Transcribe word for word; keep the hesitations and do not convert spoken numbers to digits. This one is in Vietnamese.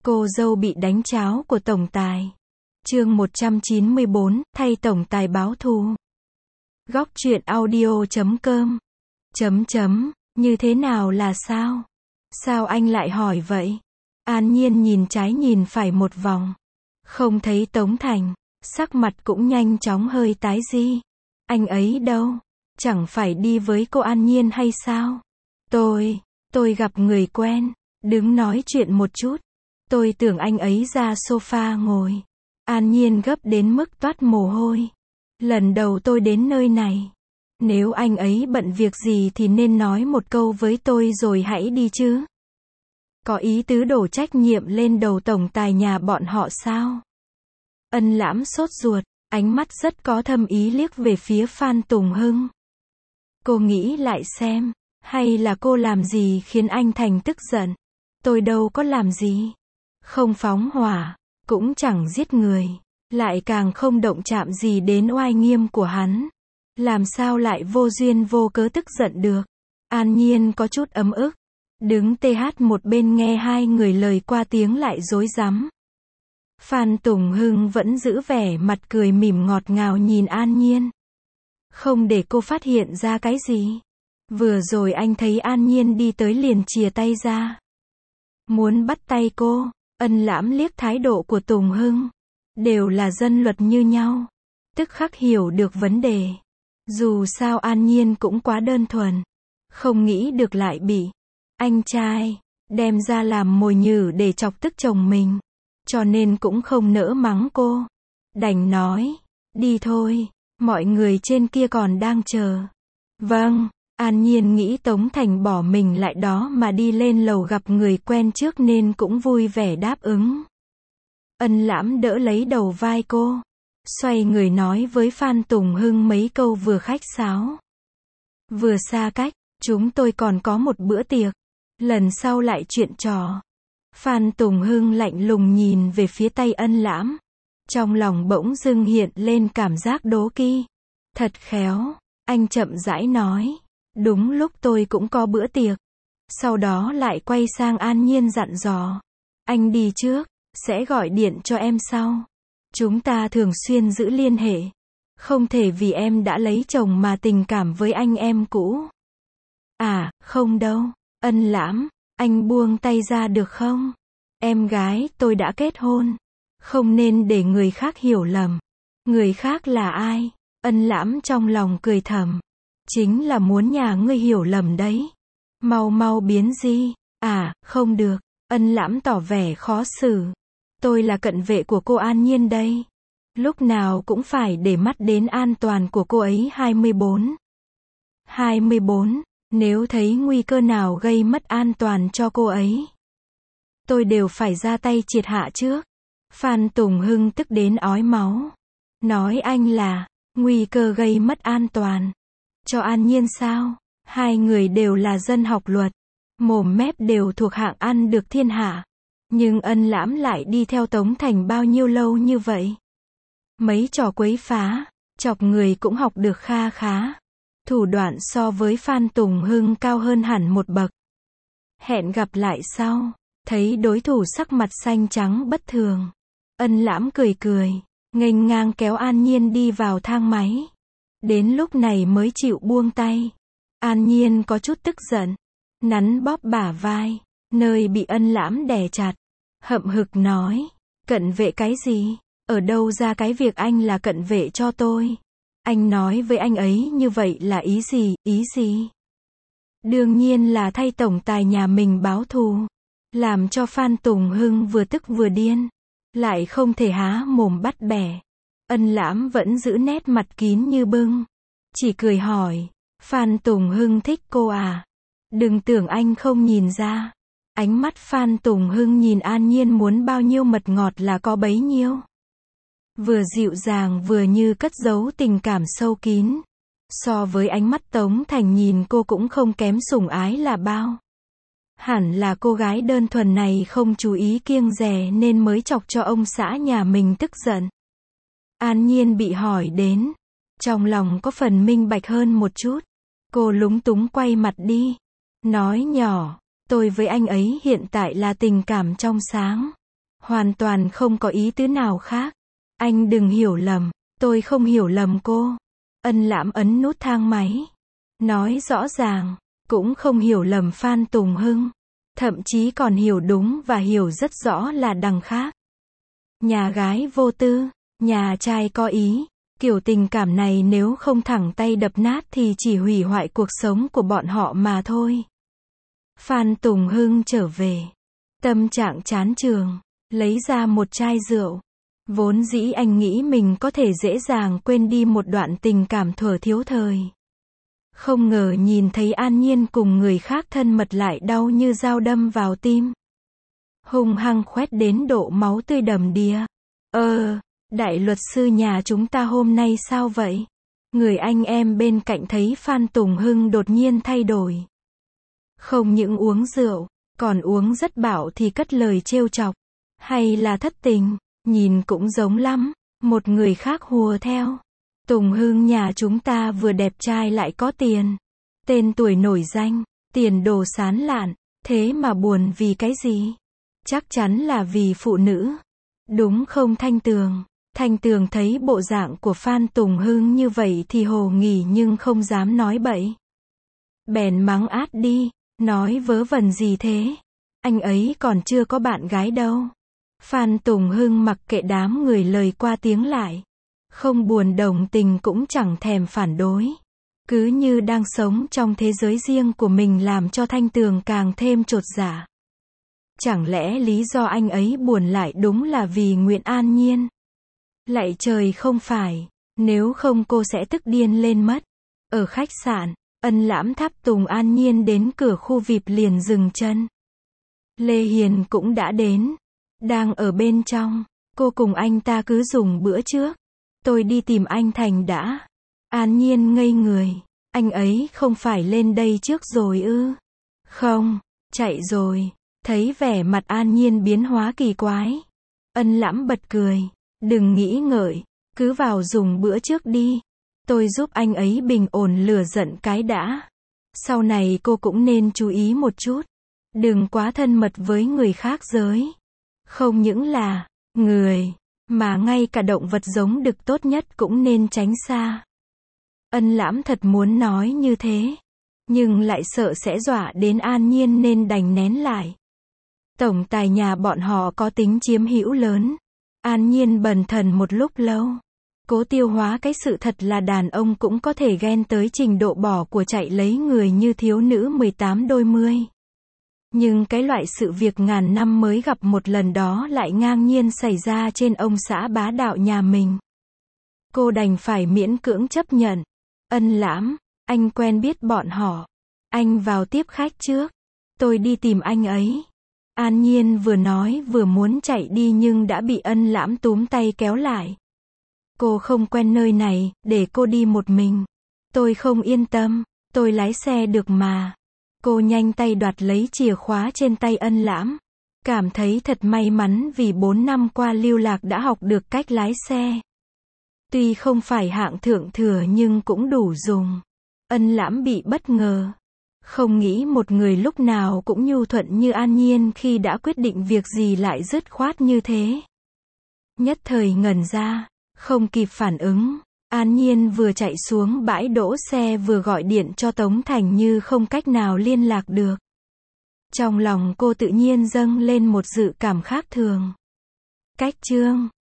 Cô dâu bị đánh cháo của tổng tài. Chương một trăm chín mươi bốn, thay tổng tài báo thù. Góc truyện audio chấm com. Chấm chấm, như thế nào là sao? Sao anh lại hỏi vậy? An Nhiên nhìn trái nhìn phải một vòng. Không thấy Tống Thành, sắc mặt cũng nhanh chóng hơi tái đi. Anh ấy đâu? Chẳng phải đi với cô An Nhiên hay sao? Tôi, tôi gặp người quen, đứng nói chuyện một chút. Tôi tưởng anh ấy ra sofa ngồi. An Nhiên gấp đến mức toát mồ hôi. Lần đầu tôi đến nơi này. Nếu anh ấy bận việc gì thì nên nói một câu với tôi rồi hãy đi chứ. Có ý tứ đổ trách nhiệm lên đầu tổng tài nhà bọn họ sao? Ân Lãm sốt ruột, ánh mắt rất có thâm ý liếc về phía Phan Tùng Hưng. Cô nghĩ lại xem, hay là cô làm gì khiến anh Thành tức giận? Tôi đâu có làm gì. Không phóng hỏa, cũng chẳng giết người, lại càng không động chạm gì đến oai nghiêm của hắn. Làm sao lại vô duyên vô cớ tức giận được? An Nhiên có chút ấm ức, đứng tê hát một bên nghe hai người lời qua tiếng lại rối rắm. Phan Tùng Hưng vẫn giữ vẻ mặt cười mỉm ngọt ngào nhìn An Nhiên. Không để cô phát hiện ra cái gì. Vừa rồi anh thấy An Nhiên đi tới liền chìa tay ra. Muốn bắt tay cô. Ân Lãm liếc thái độ của Tùng Hưng. Đều là dân luật như nhau. Tức khắc hiểu được vấn đề. Dù sao An Nhiên cũng quá đơn thuần. Không nghĩ được lại bị anh trai đem ra làm mồi nhử để chọc tức chồng mình. Cho nên cũng không nỡ mắng cô. Đành nói, đi thôi, mọi người trên kia còn đang chờ. Vâng, An Nhiên nghĩ Tống Thành bỏ mình lại đó mà đi lên lầu gặp người quen trước nên cũng vui vẻ đáp ứng. Ân Lãm đỡ lấy đầu vai cô, xoay người nói với Phan Tùng Hưng mấy câu vừa khách sáo, vừa xa cách. Chúng tôi còn có một bữa tiệc, lần sau lại chuyện trò. Phan Tùng Hưng lạnh lùng nhìn về phía tay Ân Lãm. Trong lòng bỗng dưng hiện lên cảm giác đố kỵ. Thật khéo, anh chậm rãi nói. Đúng lúc tôi cũng có bữa tiệc. Sau đó lại quay sang An Nhiên dặn dò. Anh đi trước, sẽ gọi điện cho em sau. Chúng ta thường xuyên giữ liên hệ. Không thể vì em đã lấy chồng mà tình cảm với anh em cũ. À, không đâu, Ân Lãm. Anh buông tay ra được không? Em gái tôi đã kết hôn. Không nên để người khác hiểu lầm. Người khác là ai? Ân Lãm trong lòng cười thầm. Chính là muốn nhà ngươi hiểu lầm đấy. Mau mau biến đi. À, không được. Ân Lãm tỏ vẻ khó xử. Tôi là cận vệ của cô An Nhiên đây. Lúc nào cũng phải để mắt đến an toàn của cô ấy. hai mươi bốn. hai mươi bốn. Nếu thấy nguy cơ nào gây mất an toàn cho cô ấy, tôi đều phải ra tay triệt hạ trước. Phan Tùng Hưng tức đến ói máu. Nói anh là, nguy cơ gây mất an toàn. Cho An Nhiên sao? Hai người đều là dân học luật. Mồm mép đều thuộc hạng ăn được thiên hạ. Nhưng Ân Lãm lại đi theo Tống Thành bao nhiêu lâu như vậy? Mấy trò quấy phá, chọc người cũng học được kha khá. Thủ đoạn so với Phan Tùng Hưng cao hơn hẳn một bậc. Hẹn gặp lại sau. Thấy đối thủ sắc mặt xanh trắng bất thường. Ân Lãm cười cười, nghênh ngang kéo An Nhiên đi vào thang máy. Đến lúc này mới chịu buông tay. An Nhiên có chút tức giận. Nắn bóp bả vai, nơi bị Ân Lãm đè chặt. Hậm hực nói, cận vệ cái gì? Ở đâu ra cái việc anh là cận vệ cho tôi? Anh nói với anh ấy như vậy là ý gì, ý gì? Đương nhiên là thay tổng tài nhà mình báo thù. Làm cho Phan Tùng Hưng vừa tức vừa điên. Lại không thể há mồm bắt bẻ. Ân Lãm vẫn giữ nét mặt kín như bưng. Chỉ cười hỏi, Phan Tùng Hưng thích cô à? Đừng tưởng anh không nhìn ra. Ánh mắt Phan Tùng Hưng nhìn An Nhiên muốn bao nhiêu mật ngọt là có bấy nhiêu. Vừa dịu dàng vừa như cất giấu tình cảm sâu kín. So với ánh mắt Tống Thành nhìn cô cũng không kém sủng ái là bao. Hẳn là cô gái đơn thuần này không chú ý kiêng dè nên mới chọc cho ông xã nhà mình tức giận. An Nhiên bị hỏi đến. Trong lòng có phần minh bạch hơn một chút. Cô lúng túng quay mặt đi. Nói nhỏ, tôi với anh ấy hiện tại là tình cảm trong sáng. Hoàn toàn không có ý tứ nào khác. Anh đừng hiểu lầm, tôi không hiểu lầm cô. Ân Lãm ấn nút thang máy. Nói rõ ràng, cũng không hiểu lầm Phan Tùng Hưng. Thậm chí còn hiểu đúng và hiểu rất rõ là đằng khác. Nhà gái vô tư, nhà trai có ý. Kiểu tình cảm này nếu không thẳng tay đập nát thì chỉ hủy hoại cuộc sống của bọn họ mà thôi. Phan Tùng Hưng trở về. Tâm trạng chán chường. Lấy ra một chai rượu. Vốn dĩ anh nghĩ mình có thể dễ dàng quên đi một đoạn tình cảm thuở thiếu thời. Không ngờ nhìn thấy An Nhiên cùng người khác thân mật lại đau như dao đâm vào tim. Hung hăng khoét đến độ máu tươi đầm đìa. Ờ, đại luật sư nhà chúng ta hôm nay sao vậy? Người anh em bên cạnh thấy Phan Tùng Hưng đột nhiên thay đổi. Không những uống rượu, còn uống rất bạo thì cất lời trêu chọc. Hay là thất tình, nhìn cũng giống lắm, một người khác hùa theo. Tùng Hưng nhà chúng ta vừa đẹp trai lại có tiền. Tên tuổi nổi danh, tiền đồ sán lạn, thế mà buồn vì cái gì? Chắc chắn là vì phụ nữ. Đúng không Thanh Tường? Thanh Tường thấy bộ dạng của Phan Tùng Hưng như vậy thì hồ nghỉ nhưng không dám nói bậy. Bèn mắng át đi, nói vớ vẩn gì thế? Anh ấy còn chưa có bạn gái đâu. Phan Tùng Hưng mặc kệ đám người lời qua tiếng lại. Không buồn đồng tình cũng chẳng thèm phản đối. Cứ như đang sống trong thế giới riêng của mình làm cho Thanh Tường càng thêm chột dạ. Chẳng lẽ lý do anh ấy buồn lại đúng là vì Nguyễn An Nhiên? Lạy trời không phải, nếu không cô sẽ tức điên lên mất. Ở khách sạn, Ân Lãm tháp tùng An Nhiên đến cửa khu vi ai pi liền dừng chân. Lê Hiền cũng đã đến. Đang ở bên trong, cô cùng anh ta cứ dùng bữa trước. Tôi đi tìm anh Thành đã. An Nhiên ngây người. Anh ấy không phải lên đây trước rồi ư? Không, chạy rồi. Thấy vẻ mặt An Nhiên biến hóa kỳ quái. Ân Lãm bật cười. Đừng nghĩ ngợi, cứ vào dùng bữa trước đi. Tôi giúp anh ấy bình ổn lửa giận cái đã. Sau này cô cũng nên chú ý một chút. Đừng quá thân mật với người khác giới. Không những là người, mà ngay cả động vật giống đực tốt nhất cũng nên tránh xa. Ân Lãm thật muốn nói như thế, nhưng lại sợ sẽ dọa đến An Nhiên nên đành nén lại. Tổng tài nhà bọn họ có tính chiếm hữu lớn. An Nhiên bần thần một lúc lâu. Cố tiêu hóa cái sự thật là đàn ông cũng có thể ghen tới trình độ bỏ của chạy lấy người như thiếu nữ mười tám đôi mươi. Nhưng cái loại sự việc ngàn năm mới gặp một lần đó lại ngang nhiên xảy ra trên ông xã bá đạo nhà mình. Cô đành phải miễn cưỡng chấp nhận. Ân Lãm, anh quen biết bọn họ. Anh vào tiếp khách trước. Tôi đi tìm anh ấy. An Nhiên vừa nói vừa muốn chạy đi nhưng đã bị Ân Lãm túm tay kéo lại. Cô không quen nơi này, để cô đi một mình. Tôi không yên tâm, tôi lái xe được mà. Cô nhanh tay đoạt lấy chìa khóa trên tay Ân Lãm. Cảm thấy thật may mắn vì bốn năm qua lưu lạc đã học được cách lái xe. Tuy không phải hạng thượng thừa nhưng cũng đủ dùng. Ân Lãm bị bất ngờ. Không nghĩ một người lúc nào cũng nhu thuận như An Nhiên khi đã quyết định việc gì lại dứt khoát như thế. Nhất thời ngẩn ra, không kịp phản ứng. An Nhiên vừa chạy xuống bãi đỗ xe vừa gọi điện cho Tống Thành như không cách nào liên lạc được. Trong lòng cô tự nhiên dâng lên một dự cảm khác thường. Cách chương